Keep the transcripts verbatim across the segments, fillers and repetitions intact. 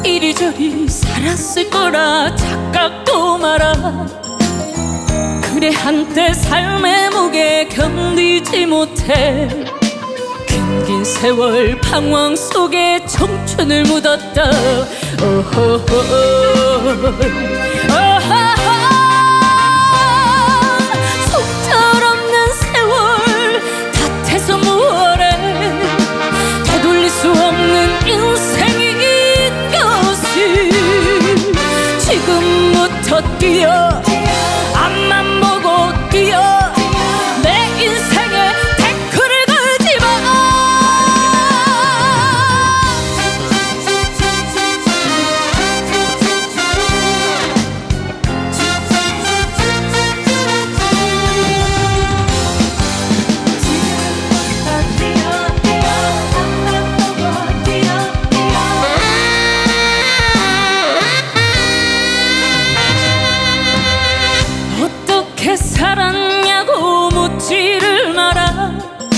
이리저리 살았을 거라 착각도 마라. 그래 한때 삶의 무게 견디지 못해 긴 세월 방황 속에 청춘을 묻었다. 오호호 오호호 속절없는 세월 탓해서 무엇해 되돌릴 수 없는 인생인 것이 지금부터 뛰어 앞만 보고 뛰어 내 인생에 태클을 걸지 마. 어떻게 살았냐고 묻지를 마라.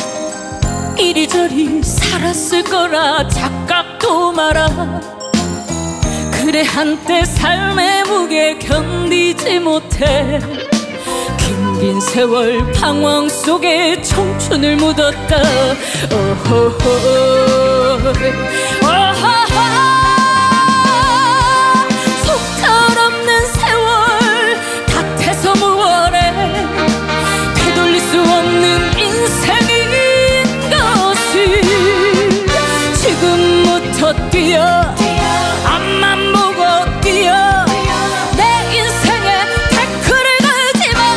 이리저리 살았을 거라 착각도 마라. 그래 한때 삶의 무게 견디지 못해 긴 세월 방황 속에 청춘을 묻었다. 오호호 오호호 속절없는 세월 탓해서 무엇해 되돌릴 수 없는 인생인 것이 지금부터 뛰어 앞만 보고 뛰어 내 인생에 태클을 걸지 마.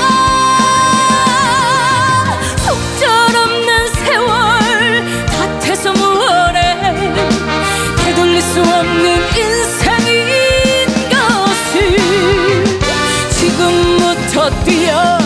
속절없는 세월 탓해서 무엇해 되돌릴 수 없는 인생인 것이 지금부터 뛰어